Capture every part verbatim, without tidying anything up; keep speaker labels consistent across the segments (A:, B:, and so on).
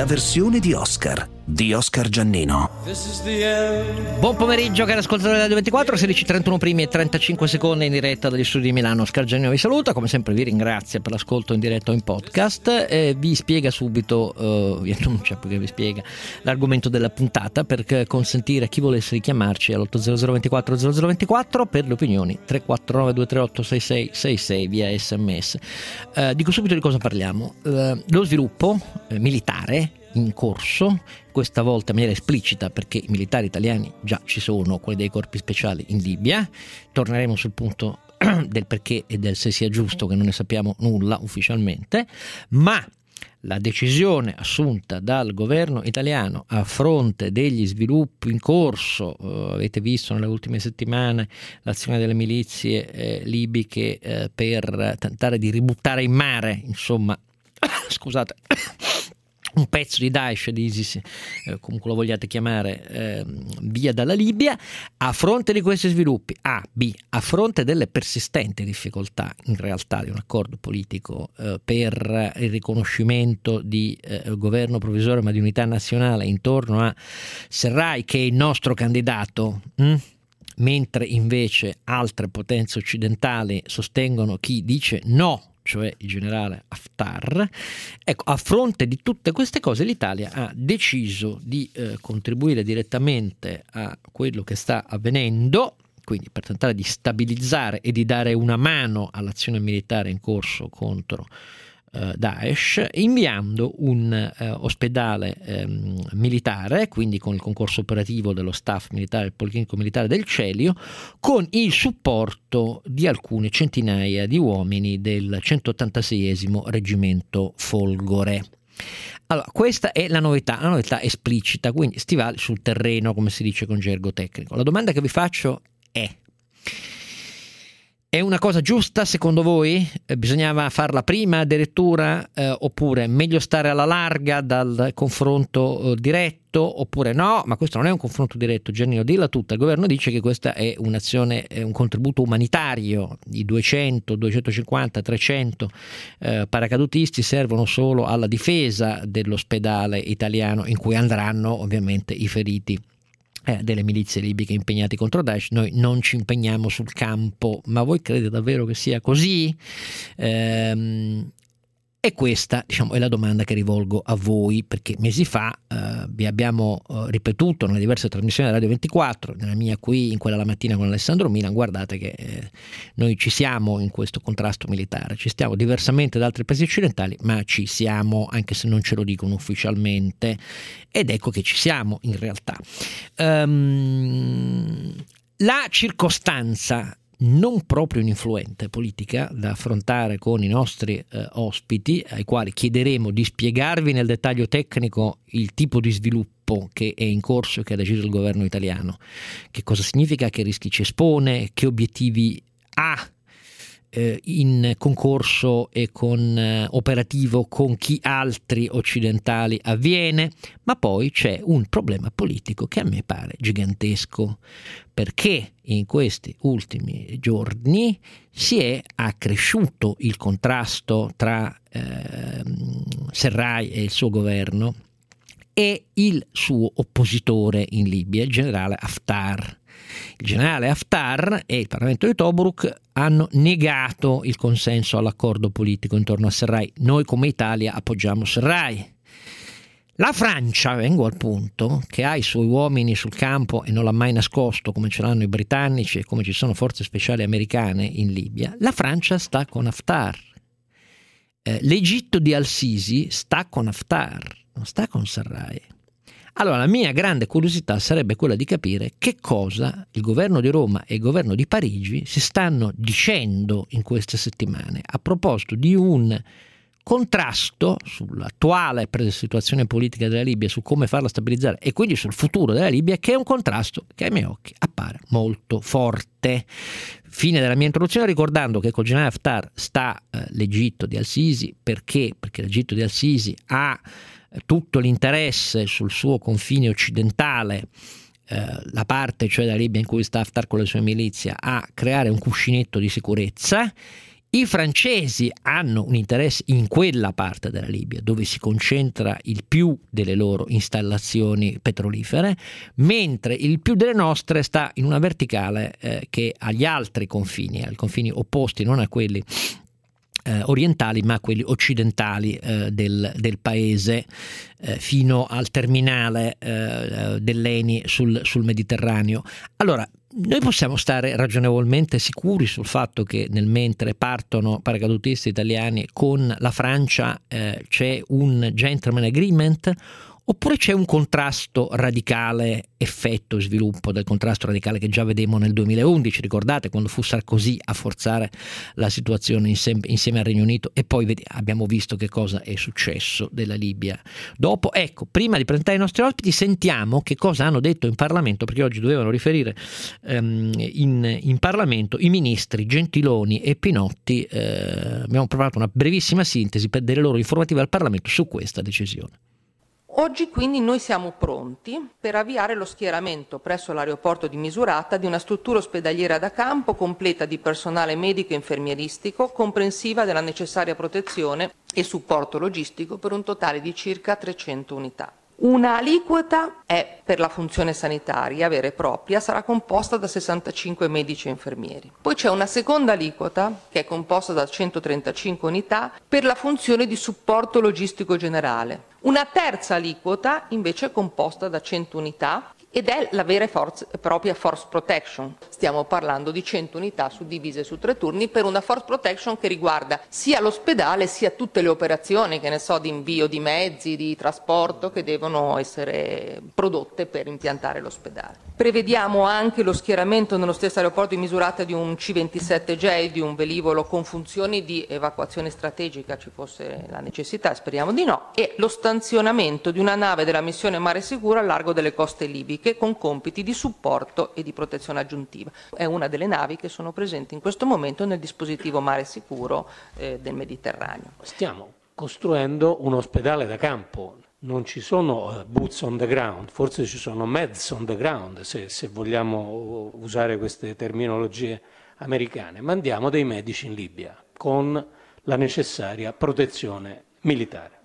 A: la versione di Oscar di Oscar Giannino.
B: Buon pomeriggio cari ascoltatori della Radio ventiquattro, sedici e trentuno primi e trentacinque secondi in diretta dagli studi di Milano. Oscar Giannino vi saluta, come sempre vi ringrazio per l'ascolto in diretta o in podcast. Eh, vi spiega subito, eh, vi annuncia perché vi spiega l'argomento della puntata, per consentire a chi volesse richiamarci all'otto zero zero ventiquattro zero zero ventiquattro per le opinioni tre quattro nove due tre otto sei sei sei sei via sms. Eh, dico subito di cosa parliamo. Eh, lo sviluppo eh, militare in corso, questa volta in maniera esplicita perché i militari italiani già ci sono, quelli dei corpi speciali in Libia. Torneremo sul punto del perché e del se sia giusto, che non ne sappiamo nulla ufficialmente, ma la decisione assunta dal governo italiano a fronte degli sviluppi in corso, eh, avete visto nelle ultime settimane l'azione delle milizie eh, libiche eh, per tentare di ributtare in mare, insomma, scusate, un pezzo di Daesh, di ISIS, eh, comunque lo vogliate chiamare, eh, via dalla Libia. A fronte di questi sviluppi, A, B, a fronte delle persistenti difficoltà in realtà di un accordo politico eh, per il riconoscimento di eh, governo provvisorio ma di unità nazionale intorno a Serraj, che è il nostro candidato, hm? mentre invece altre potenze occidentali sostengono chi dice no, cioè il generale Haftar. Ecco, a fronte di tutte queste cose l'Italia ha deciso di eh, contribuire direttamente a quello che sta avvenendo, quindi per tentare di stabilizzare e di dare una mano all'azione militare in corso contro Daesh, inviando un eh, ospedale ehm, militare, quindi con il concorso operativo dello staff militare, il Policlinico Militare del Celio, con il supporto di alcune centinaia di uomini del centottantaseiesimo Reggimento Folgore. Allora, questa è la novità, la novità esplicita, quindi stivali sul terreno, come si dice con gergo tecnico. La domanda che vi faccio è: è una cosa giusta secondo voi? Eh, bisognava farla prima addirittura, eh, oppure meglio stare alla larga dal confronto eh, diretto, oppure no? Ma questo non è un confronto diretto, Giannino, dilla tutta. Il governo dice che questa è un'azione, è un contributo umanitario. I duecento, duecentocinquanta, trecento eh, paracadutisti servono solo alla difesa dell'ospedale italiano, in cui andranno ovviamente i feriti Eh, delle milizie libiche impegnati contro Daesh. Noi non ci impegniamo sul campo, ma voi credete davvero che sia così? Ehm, e questa, diciamo, è la domanda che rivolgo a voi, perché mesi fa eh, vi abbiamo eh, ripetuto nelle diverse trasmissioni della Radio ventiquattro, nella mia qui, in quella la mattina con Alessandro Milan, guardate che eh, noi ci siamo in questo contrasto militare, ci stiamo diversamente da altri paesi occidentali, ma ci siamo, anche se non ce lo dicono ufficialmente, ed ecco che ci siamo in realtà. Um, la circostanza non proprio ininfluente politica da affrontare con i nostri eh, ospiti, ai quali chiederemo di spiegarvi nel dettaglio tecnico il tipo di sviluppo che è in corso e che ha deciso il governo italiano, che cosa significa, che rischi ci espone, che obiettivi ha eh, in concorso e con eh, operativo con chi altri occidentali avviene. Ma poi c'è un problema politico che a me pare gigantesco, perché in questi ultimi giorni si è accresciuto il contrasto tra eh, Serraj e il suo governo e il suo oppositore in Libia, il generale Haftar. Il generale Haftar e il Parlamento di Tobruk hanno negato il consenso all'accordo politico intorno a Serraj. Noi come Italia appoggiamo Serraj. La Francia, vengo al punto, che ha i suoi uomini sul campo e non l'ha mai nascosto, come ce l'hanno i britannici e come ci sono forze speciali americane in Libia, la Francia sta con Haftar. Eh, L'Egitto di Al-Sisi sta con Haftar, non sta con Serraj. Allora la mia grande curiosità sarebbe quella di capire che cosa il governo di Roma e il governo di Parigi si stanno dicendo in queste settimane a proposito di un contrasto sull'attuale situazione politica della Libia, su come farla stabilizzare e quindi sul futuro della Libia, che è un contrasto che ai miei occhi appare molto forte. Fine della mia introduzione ricordando che col generale Haftar sta eh, l'Egitto di Al-Sisi. Perché? Perché l'Egitto di Al-Sisi ha eh, tutto l'interesse sul suo confine occidentale, eh, la parte cioè della Libia in cui sta Haftar con le sue milizie, a creare un cuscinetto di sicurezza. I francesi hanno un interesse in quella parte della Libia dove si concentra il più delle loro installazioni petrolifere, mentre il più delle nostre sta in una verticale eh, che agli altri confini, ai confini opposti, non a quelli Eh, orientali ma quelli occidentali eh, del, del paese, eh, fino al terminale eh, dell'Eni sul, sul Mediterraneo. Allora, noi possiamo stare ragionevolmente sicuri sul fatto che nel mentre partono paracadutisti italiani con la Francia eh, c'è un gentleman agreement, oppure c'è un contrasto radicale, effetto e sviluppo del contrasto radicale che già vedemmo nel duemilaundici, ricordate, quando fu Sarkozy a forzare la situazione insieme, insieme al Regno Unito, e poi vedi, abbiamo visto che cosa è successo della Libia dopo. Ecco, prima di presentare i nostri ospiti sentiamo che cosa hanno detto in Parlamento, perché oggi dovevano riferire ehm, in, in Parlamento i ministri Gentiloni e Pinotti. Eh, abbiamo preparato una brevissima sintesi per delle loro informative al Parlamento su questa decisione.
C: Oggi quindi noi siamo pronti per avviare lo schieramento presso l'aeroporto di Misurata di una struttura ospedaliera da campo completa di personale medico e infermieristico, comprensiva della necessaria protezione e supporto logistico per un totale di circa trecento unità. Una aliquota è per la funzione sanitaria vera e propria, sarà composta da sessantacinque medici e infermieri. Poi c'è una seconda aliquota che è composta da centotrentacinque unità per la funzione di supporto logistico generale. Una terza aliquota invece è composta da cento unità ed è la vera e propria force protection. Stiamo parlando di cento unità suddivise su tre turni per una force protection che riguarda sia l'ospedale sia tutte le operazioni, che ne so, di invio di mezzi, di trasporto che devono essere prodotte per impiantare l'ospedale. Prevediamo anche lo schieramento nello stesso aeroporto di Misurata di un C ventisette J, di un velivolo con funzioni di evacuazione strategica, ci fosse la necessità, speriamo di no, e lo stanzionamento di una nave della missione Mare Sicuro al largo delle coste libiche con compiti di supporto e di protezione aggiuntiva. È una delle navi che sono presenti in questo momento nel dispositivo Mare Sicuro eh, del Mediterraneo.
D: Stiamo costruendo un ospedale da campo, non ci sono uh, boots on the ground, forse ci sono meds on the ground, se, se vogliamo usare queste terminologie americane. Mandiamo dei medici in Libia con la necessaria protezione militare.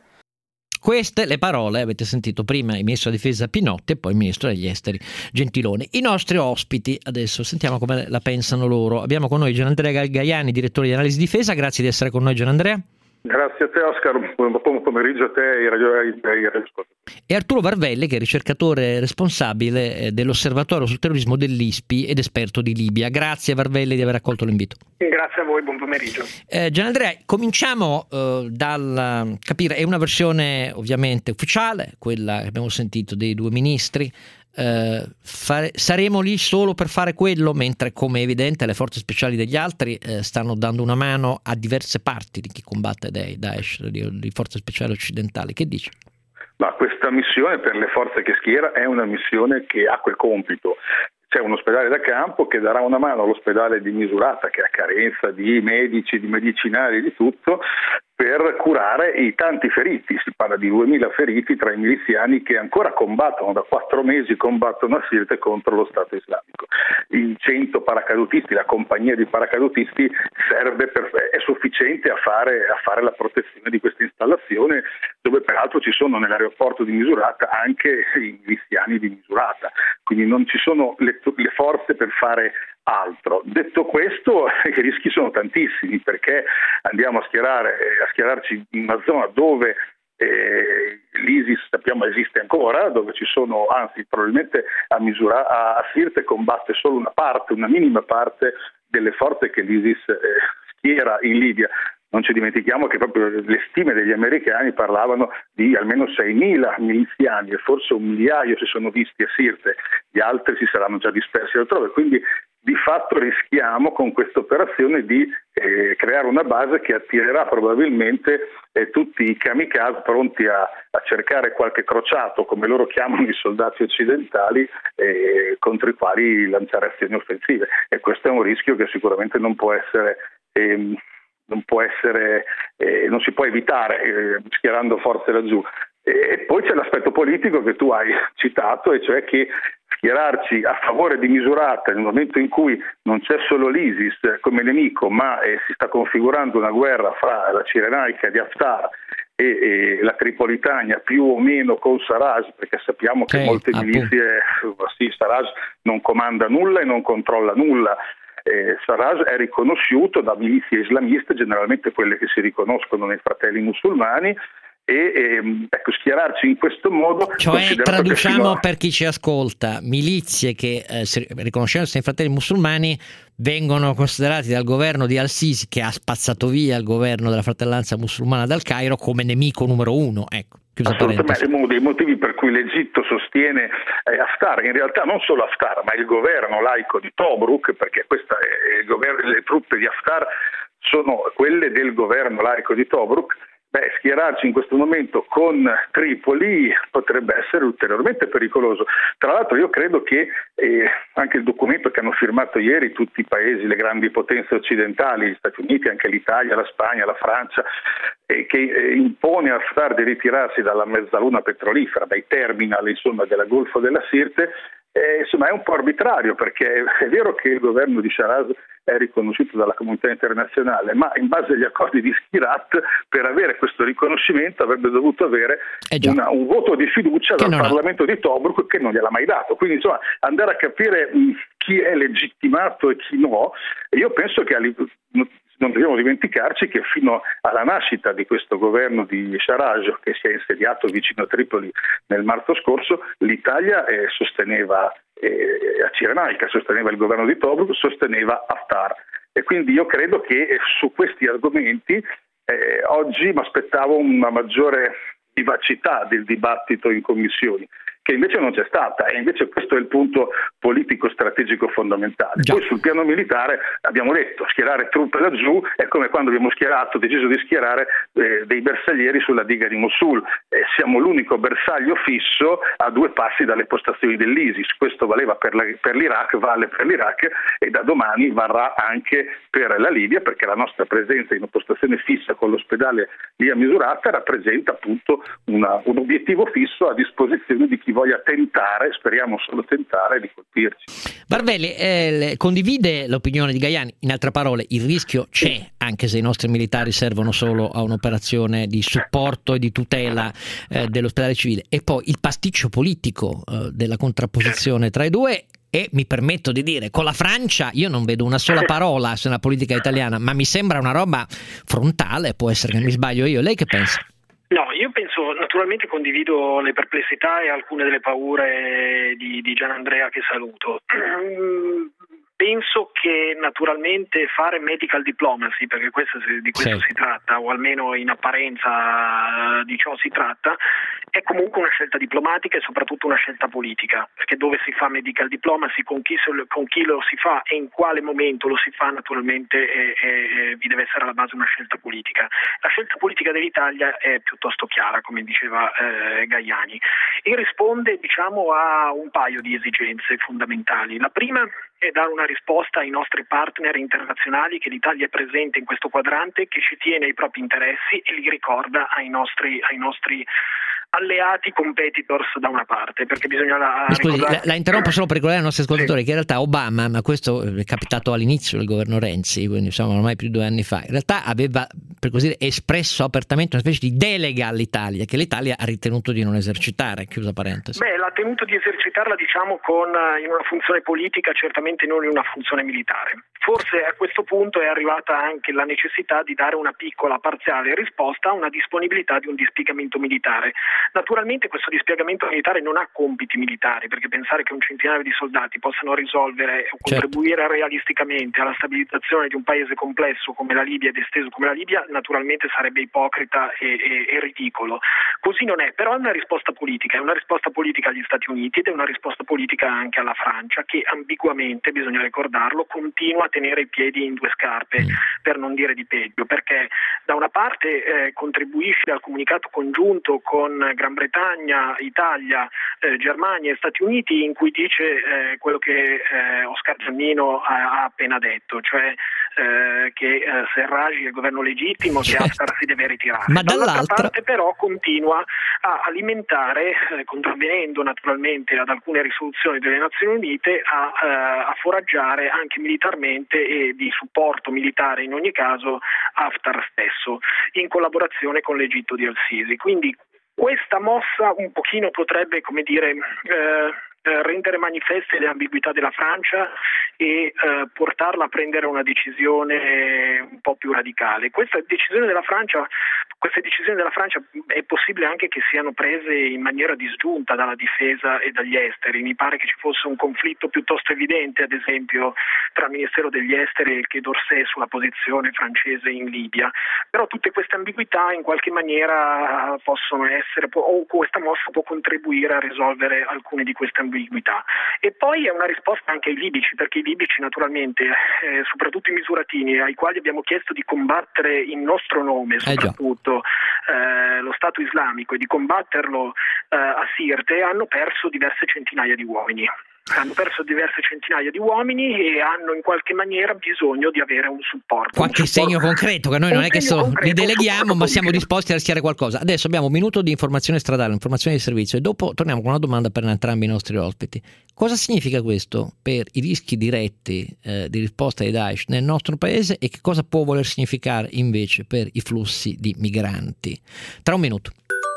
B: Queste le parole, avete sentito prima il ministro della difesa Pinotti e poi il ministro degli esteri Gentiloni. I nostri ospiti, adesso sentiamo come la pensano loro. Abbiamo con noi Gianandrea Gaiani, direttore di analisi difesa. Grazie di essere con noi, Gianandrea.
E: Grazie a te, Oscar, buon pomeriggio a te e ai radioascoltatori.
B: E Arturo Varvelli, che è ricercatore responsabile dell'Osservatorio sul terrorismo dell'I S P I ed esperto di Libia. Grazie Varvelli di aver accolto l'invito.
F: Grazie a voi, buon pomeriggio.
B: Eh, Gianandrea, cominciamo eh, dal capire, è una versione ovviamente ufficiale, quella che abbiamo sentito dei due ministri. Eh, fare, saremo lì solo per fare quello, mentre come è evidente le forze speciali degli altri eh, stanno dando una mano a diverse parti di chi combatte Daesh, di, di forze speciali occidentali. Che dici?
E: Ma questa missione per le forze che schiera è una missione che ha quel compito. C'è un ospedale da campo che darà una mano all'ospedale di Misurata, che ha carenza di medici, di medicinali, di tutto, per curare i tanti feriti. Si parla di duemila feriti tra i miliziani che ancora combattono, da quattro mesi combattono a Sirte contro lo Stato islamico. I cento paracadutisti, la compagnia di paracadutisti serve per, è sufficiente a fare, a fare la protezione di questa installazione, dove peraltro ci sono nell'aeroporto di Misurata anche i miliziani di Misurata, quindi non ci sono le, le forze per fare altro. Detto questo, i rischi sono tantissimi, perché andiamo a schierare a schierarci in una zona dove eh, l'ISIS sappiamo esiste ancora, dove ci sono, anzi probabilmente a misura a Sirte combatte solo una parte, una minima parte delle forze che l'ISIS eh, schiera in Libia. Non ci dimentichiamo che proprio le stime degli americani parlavano di almeno seimila miliziani e forse un migliaio si sono visti a Sirte, gli altri si saranno già dispersi altrove, quindi di fatto rischiamo con questa operazione di eh, creare una base che attirerà probabilmente eh, tutti i kamikaze pronti a, a cercare qualche crociato, come loro chiamano i soldati occidentali, eh, contro i quali lanciare azioni offensive, e questo è un rischio che sicuramente non può essere eh, non può essere eh, non si può evitare eh, schierando forze laggiù. E poi c'è l'aspetto politico che tu hai citato, e cioè che schierarci a favore di Misurata nel momento in cui non c'è solo l'ISIS come nemico, ma eh, si sta configurando una guerra fra la Cirenaica di Haftar e, e la Tripolitania più o meno con Sarraj, perché sappiamo che
B: sì,
E: molte
B: appunto.
E: milizie, sì, Sarraj non comanda nulla e non controlla nulla. Eh, Sarraj è riconosciuto da milizie islamiste, generalmente quelle che si riconoscono nei Fratelli Musulmani, e ehm, ecco, schierarci in questo modo,
B: cioè traduciamo
E: a...
B: per chi ci ascolta, milizie che eh, riconoscendosi nei Fratelli Musulmani vengono considerati dal governo di Al-Sisi, che ha spazzato via il governo della Fratellanza Musulmana dal Cairo, come nemico numero uno, ecco.
E: Assolutamente, è uno dei motivi per cui l'Egitto sostiene eh, Haftar, in realtà non solo Haftar, ma il governo laico di Tobruk, perché questa è il governo, le truppe di Haftar sono quelle del governo laico di Tobruk. Beh, schierarci in questo momento con Tripoli potrebbe essere ulteriormente pericoloso. Tra l'altro io credo che eh, anche il documento che hanno firmato ieri tutti i paesi, le grandi potenze occidentali, gli Stati Uniti, anche l'Italia, la Spagna, la Francia, eh, che eh, impone a Haftar di ritirarsi dalla mezzaluna petrolifera, dai terminal insomma della Golfo della Sirte, eh, insomma è un po' arbitrario, perché è vero che il governo di Sarraj è riconosciuto dalla comunità internazionale, ma in base agli accordi di Skhirat, per avere questo riconoscimento avrebbe dovuto avere
B: eh
E: una, un voto di fiducia
B: che
E: dal Parlamento ha. di Tobruk, che non gliel'ha mai dato. Quindi insomma andare a capire mh, chi è legittimato e chi no, io penso che non dobbiamo dimenticarci che fino alla nascita di questo governo di Sarraj, che si è insediato vicino a Tripoli nel marzo scorso, l'Italia eh, sosteneva eh, a Cirenaica, sosteneva il governo di Tobruk, sosteneva Haftar. E quindi io credo che eh, su questi argomenti eh, oggi mi aspettavo una maggiore vivacità del dibattito in commissioni, che invece non c'è stata, e invece questo è il punto politico strategico fondamentale. Già. Poi sul piano militare abbiamo detto, schierare truppe laggiù è come quando abbiamo schierato, deciso di schierare eh, dei bersaglieri sulla diga di Mosul. Eh, siamo l'unico bersaglio fisso a due passi dalle postazioni dell'ISIS. Questo valeva per, la, per l'Iraq, vale per l'Iraq, e da domani varrà anche per la Libia, perché la nostra presenza in una postazione fissa con l'ospedale lì a Misurata rappresenta appunto una, un obiettivo fisso a disposizione di chi voglia tentare, speriamo solo tentare, di colpirci.
B: Barvelli eh, condivide l'opinione di Gaiani, in altre parole il rischio c'è, anche se i nostri militari servono solo a un'operazione di supporto e di tutela eh, dell'ospedale civile, e poi il pasticcio politico eh, della contrapposizione tra i due. E mi permetto di dire, con la Francia io non vedo una sola parola sulla politica italiana, ma mi sembra una roba frontale. Può essere che mi sbaglio io, lei che pensa?
F: No, io penso, naturalmente condivido le perplessità e alcune delle paure di, di Gianandrea, che saluto. Penso che naturalmente fare medical diplomacy, perché questo, di questo sì. si tratta, o almeno in apparenza di ciò si tratta, è comunque una scelta diplomatica e soprattutto una scelta politica, perché dove si fa medical diplomacy, con chi, con chi lo si fa e in quale momento lo si fa, naturalmente è, è, vi deve essere alla base una scelta politica. La scelta politica dell'Italia è piuttosto chiara, come diceva eh, Gaiani, e risponde diciamo a un paio di esigenze fondamentali. La prima è dare una risposta ai nostri partner internazionali che l'Italia è presente in questo quadrante, che ci tiene ai propri interessi e li ricorda ai nostri, ai nostri alleati competitors da una parte, perché bisogna la,
B: scusi,
F: ricordare...
B: la, la interrompo solo per ricordare ai nostri ascoltatori sì. che in realtà Obama, ma questo è capitato all'inizio del governo Renzi, quindi insomma ormai più di due anni fa, in realtà aveva, per così dire, espresso apertamente una specie di delega all'Italia, che l'Italia ha ritenuto di non esercitare, chiusa parentesi.
F: Beh, l'ha tenuto di esercitarla diciamo con in una funzione politica, certamente non in una funzione militare. Forse a questo punto è arrivata anche la necessità di dare una piccola parziale risposta a una disponibilità di un dispiegamento militare. Naturalmente questo dispiegamento militare non ha compiti militari, perché pensare che un centinaio di soldati possano risolvere o contribuire certo. realisticamente alla stabilizzazione di un paese complesso come la Libia ed esteso come la Libia naturalmente sarebbe ipocrita e, e, e ridicolo. Così non è, però è una risposta politica, è una risposta politica agli Stati Uniti ed è una risposta politica anche alla Francia, che ambiguamente, bisogna ricordarlo, continua a tenere i piedi in due scarpe, mm. per non dire di peggio, perché da una parte eh, contribuisce al comunicato congiunto con Gran Bretagna, Italia, eh, Germania e Stati Uniti, in cui dice eh, quello che eh, Oscar Giannino ha, ha appena detto, cioè eh, che eh, Serraj è il governo legittimo, certo, che Haftar si deve ritirare.
B: Ma
F: dall'altra
B: dall'altra
F: parte però continua a alimentare, eh, contravvenendo naturalmente ad alcune risoluzioni delle Nazioni Unite, a, eh, a foraggiare anche militarmente e di supporto militare in ogni caso Haftar stesso, in collaborazione con l'Egitto di al-Sisi. Quindi questa mossa un pochino potrebbe, come dire, eh, rendere manifeste le ambiguità della Francia e eh, portarla a prendere una decisione un po' più radicale. Questa decisione della Francia, queste decisioni della Francia è possibile anche che siano prese in maniera disgiunta dalla difesa e dagli esteri. Mi pare che ci fosse un conflitto piuttosto evidente, ad esempio, tra il Ministero degli Esteri e il Quai d'Orsay sulla posizione francese in Libia. Però tutte queste ambiguità in qualche maniera possono essere, o questa mossa può contribuire a risolvere alcune di queste ambiguità. E poi è una risposta anche ai libici, perché i libici naturalmente, eh, soprattutto i misuratini, ai quali abbiamo chiesto di combattere in nostro nome, soprattutto eh, lo Stato islamico, e di combatterlo eh, a Sirte, hanno perso diverse centinaia di uomini. Hanno perso diverse centinaia di uomini e hanno in qualche maniera bisogno di avere un supporto.
B: Qualche
F: un supporto,
B: segno concreto, che noi non è che so,
F: concreto,
B: li deleghiamo, ma siamo
F: concreto.
B: disposti a rischiare qualcosa. Adesso abbiamo un minuto di informazione stradale, informazione di servizio, e dopo torniamo con una domanda per entrambi i nostri ospiti. Cosa significa questo per i rischi diretti eh, di risposta ai Daesh nel nostro paese, e che cosa può voler significare invece per i flussi di migranti? Tra un minuto.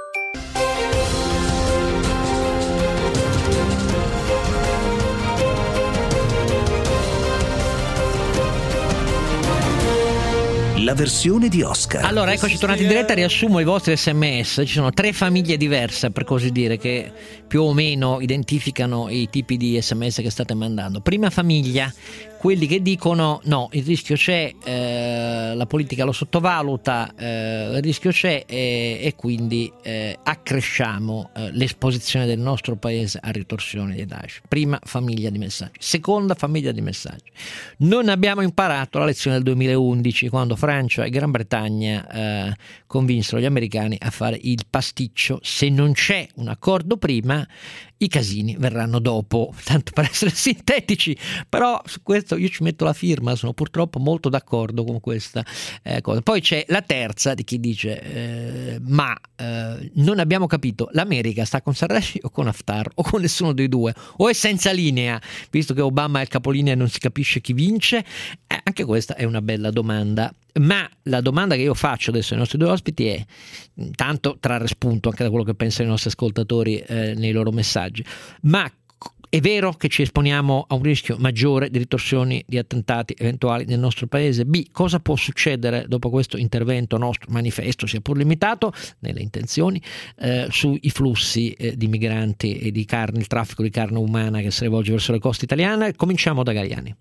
A: La versione di Oscar.
B: Allora, eccoci tornati in diretta, riassumo i vostri sms. Ci sono tre famiglie diverse, per così dire, che più o meno identificano i tipi di sms che state mandando. Prima famiglia, quelli che dicono no, il rischio c'è, eh, la politica lo sottovaluta, eh, il rischio c'è e, e quindi eh, accresciamo eh, l'esposizione del nostro paese a ritorsioni di Daesh. Prima famiglia di messaggi. Seconda famiglia di messaggi. Non abbiamo imparato la lezione del duemilaundici, quando Francia e Gran Bretagna eh, convinsero gli americani a fare il pasticcio. Se non c'è un accordo prima, i casini verranno dopo, tanto per essere sintetici, però su questo io ci metto la firma, sono purtroppo molto d'accordo con questa eh, cosa. Poi c'è la terza di chi dice eh, ma eh, non abbiamo capito, l'America sta con Sarraj o con Haftar o con nessuno dei due, o è senza linea, visto che Obama è il capolinea e non si capisce chi vince? Eh, anche questa è una bella domanda. Ma la domanda che io faccio adesso ai nostri due ospiti è, intanto trarre spunto anche da quello che pensano i nostri ascoltatori eh, nei loro messaggi, ma è vero che ci esponiamo a un rischio maggiore di ritorsioni, di attentati eventuali nel nostro paese? B, cosa può succedere dopo questo intervento nostro, manifesto, sia pur limitato nelle intenzioni, eh, sui flussi eh, di migranti e di carne, il traffico di carne umana che si rivolge verso le coste italiane? Cominciamo da Galliani.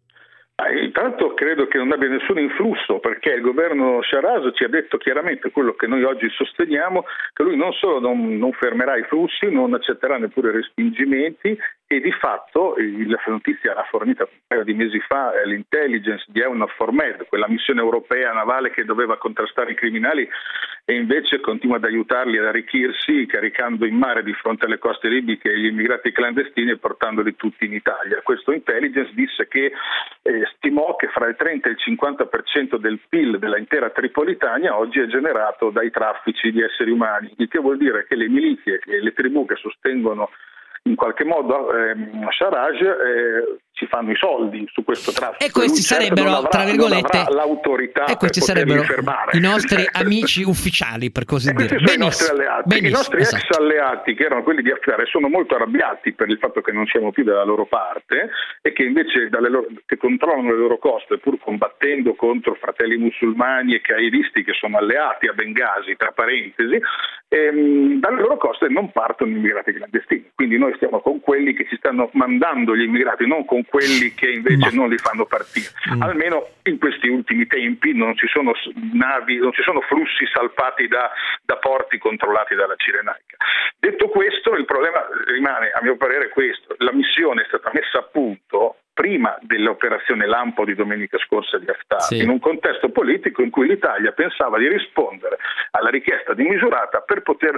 E: Intanto credo che non abbia nessun influsso, perché il governo Sarraj ci ha detto chiaramente quello che noi oggi sosteniamo, che lui non solo non, non fermerà i flussi, non accetterà neppure respingimenti, e di fatto la notizia l'ha fornita un paio di mesi fa l'intelligence di EUNAVFOR Med, quella missione europea navale che doveva contrastare i criminali, e invece continua ad aiutarli ad arricchirsi, caricando in mare di fronte alle coste libiche gli immigrati clandestini e portandoli tutti in Italia. Questo intelligence disse che eh, stimò che fra il trenta e il cinquanta per cento del P I L dell'intera Tripolitania oggi è generato dai traffici di esseri umani, il che vuol dire che le milizie e le tribù che sostengono in qualche modo ehm, Sarraj eh, ci fanno i soldi su questo traffico.
B: E questi sarebbero,
E: certo avrà,
B: tra virgolette,
E: l'autorità
B: e questi
E: per
B: sarebbero
E: fermare.
B: i nostri amici ufficiali, per così
E: e
B: dire.
E: Questi sono i nostri alleati.
B: Benissimo,
E: I nostri
B: esatto.
E: ex alleati, che erano quelli di Haftar, sono molto arrabbiati per il fatto che non siamo più dalla loro parte e che invece dalle loro, che controllano le loro coste, pur combattendo contro fratelli musulmani e qaedisti che sono alleati a Bengasi, tra parentesi, ehm, dalle loro coste non partono gli immigrati clandestini. Quindi noi stiamo con quelli che ci stanno mandando gli immigrati, non con quelli che invece Ma. non li fanno partire. Mm. Almeno in questi ultimi tempi non ci sono navi, non ci sono flussi salpati da, da porti controllati dalla Cirenaica. Detto questo, il problema rimane, a mio parere, questo: la missione è stata messa a punto prima dell'operazione Lampo di domenica scorsa di Haftar, sì. in un contesto politico in cui l'Italia pensava di rispondere alla richiesta di Misurata per poter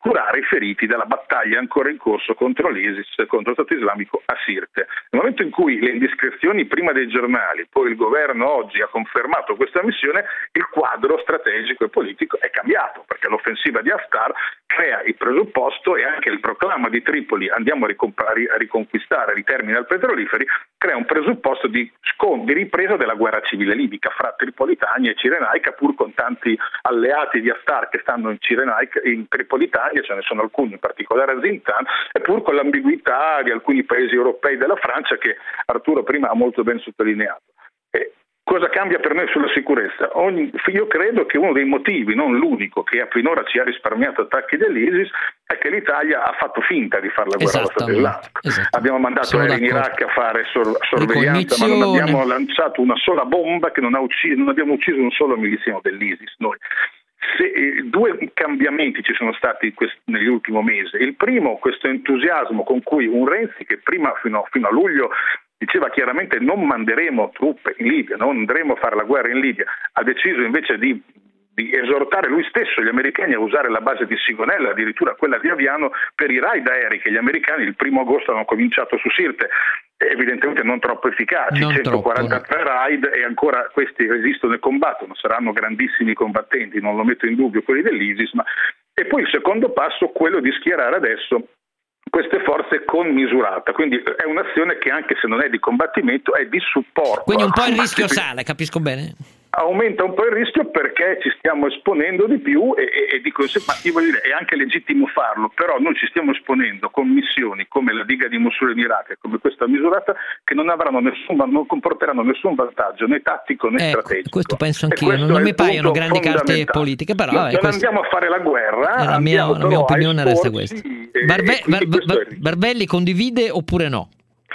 E: curare i feriti della battaglia ancora in corso contro l'ISIS, contro lo Stato islamico a Sirte. Nel momento in cui le indiscrezioni prima dei giornali, poi il governo oggi ha confermato questa missione, il quadro strategico e politico è cambiato, perché l'offensiva di Haftar crea il presupposto, e anche il proclama di Tripoli andiamo a, ricomp- a riconquistare i terminal petroliferi, crea un presupposto di, di ripresa della guerra civile libica fra Tripolitania e Cirenaica, pur con tanti alleati di Haftar che stanno in Cirenaica, in Tripolitania, ce ne sono alcuni, in particolare a Zintan, e pur con l'ambiguità di alcuni paesi europei della Francia che Arturo prima ha molto ben sottolineato. E cosa cambia per noi sulla sicurezza? Ogni, io credo che uno dei motivi, non l'unico, che finora ci ha risparmiato attacchi dell'ISIS è che l'Italia ha fatto finta di fare la guerra allo Stato islamico. Abbiamo mandato in Iraq a fare sor- sorveglianza, ma non abbiamo lanciato una sola bomba, che non, ha ucciso, non abbiamo ucciso un solo miliziano dell'ISIS noi. Se, eh, due cambiamenti ci sono stati quest- negli ultimi mesi. Il primo, questo entusiasmo con cui un Renzi, che prima fino, fino a luglio diceva chiaramente non manderemo truppe in Libia, non andremo a fare la guerra in Libia, ha deciso invece di, di esortare lui stesso gli americani a usare la base di Sigonella, addirittura quella di Aviano, per i raid aerei che gli americani il primo agosto hanno cominciato su Sirte, evidentemente non troppo efficaci, non centoquarantatré troppo, no. raid, e ancora questi resistono e combattono, saranno grandissimi combattenti, non lo metto in dubbio, quelli dell'ISIS, ma... E poi il secondo passo, quello di schierare adesso queste forze con misurata, quindi è un'azione che, anche se non è di combattimento, è di supporto.
B: Quindi un po' il rischio sale, capisco bene?
E: Aumenta un po' il rischio perché ci stiamo esponendo di più e, e, e dico, ma io voglio dire, è anche legittimo farlo, però noi ci stiamo esponendo con missioni come la diga di Mosul in Iraq e come questa misurata, che non avranno nessun, non comporteranno nessun vantaggio né tattico né
B: ecco,
E: strategico.
B: Questo penso anch'io, questo non mi paiono grandi carte politiche, però
E: non,
B: eh,
E: non
B: questo...
E: andiamo a fare la guerra,
B: la mia, la mia opinione resta questa. Barbe- Bar- Bar- Barbelli condivide oppure no?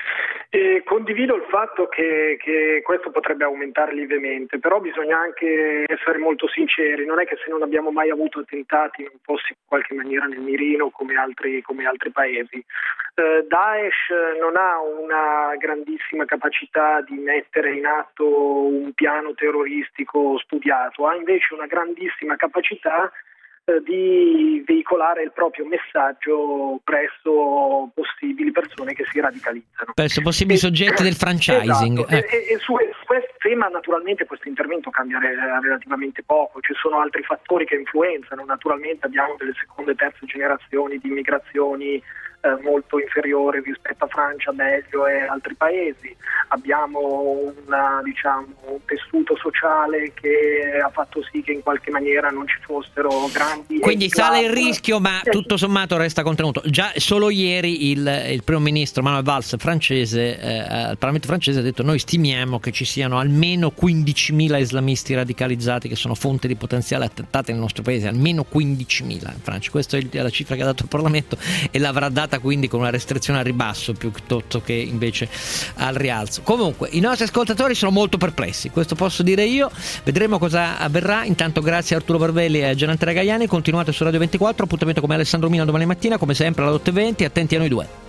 F: Eh, condivido il fatto che, che questo potrebbe aumentare lievemente, però bisogna anche essere molto sinceri, non è che se non abbiamo mai avuto attentati non fossi in qualche maniera nel mirino come altri, come altri paesi. Eh, Daesh non ha una grandissima capacità di mettere in atto un piano terroristico studiato, ha invece una grandissima capacità di veicolare il proprio messaggio presso possibili persone che si radicalizzano.
B: Presso possibili e, soggetti del franchising.
F: Esatto. Eh. E, e su, su questo tema naturalmente questo intervento cambia relativamente poco, ci sono altri fattori che influenzano, naturalmente abbiamo delle seconde e terze generazioni di immigrazioni eh, molto inferiori rispetto a Francia, Belgio e altri paesi, abbiamo una, diciamo, un tessuto sociale che ha fatto sì che in qualche maniera non ci fossero grandi...
B: Quindi sale il rischio, ma tutto sommato resta contenuto. Già solo ieri il, il primo ministro Manuel Valls francese eh, al Parlamento francese ha detto: noi stimiamo che ci siano almeno quindicimila islamisti radicalizzati che sono fonte di potenziali attentati nel nostro paese, almeno quindicimila in Francia. Questa è la cifra che ha dato il Parlamento e l'avrà data quindi con una restrizione al ribasso piuttosto che invece al rialzo. Comunque i nostri ascoltatori sono molto perplessi, questo posso dire io, vedremo cosa avverrà. Intanto grazie a Arturo Barbelli e a Gianandrea Gaiani, continuate su Radio ventiquattro, appuntamento come Alessandro Mino domani mattina come sempre alle otto e venti, attenti a noi due.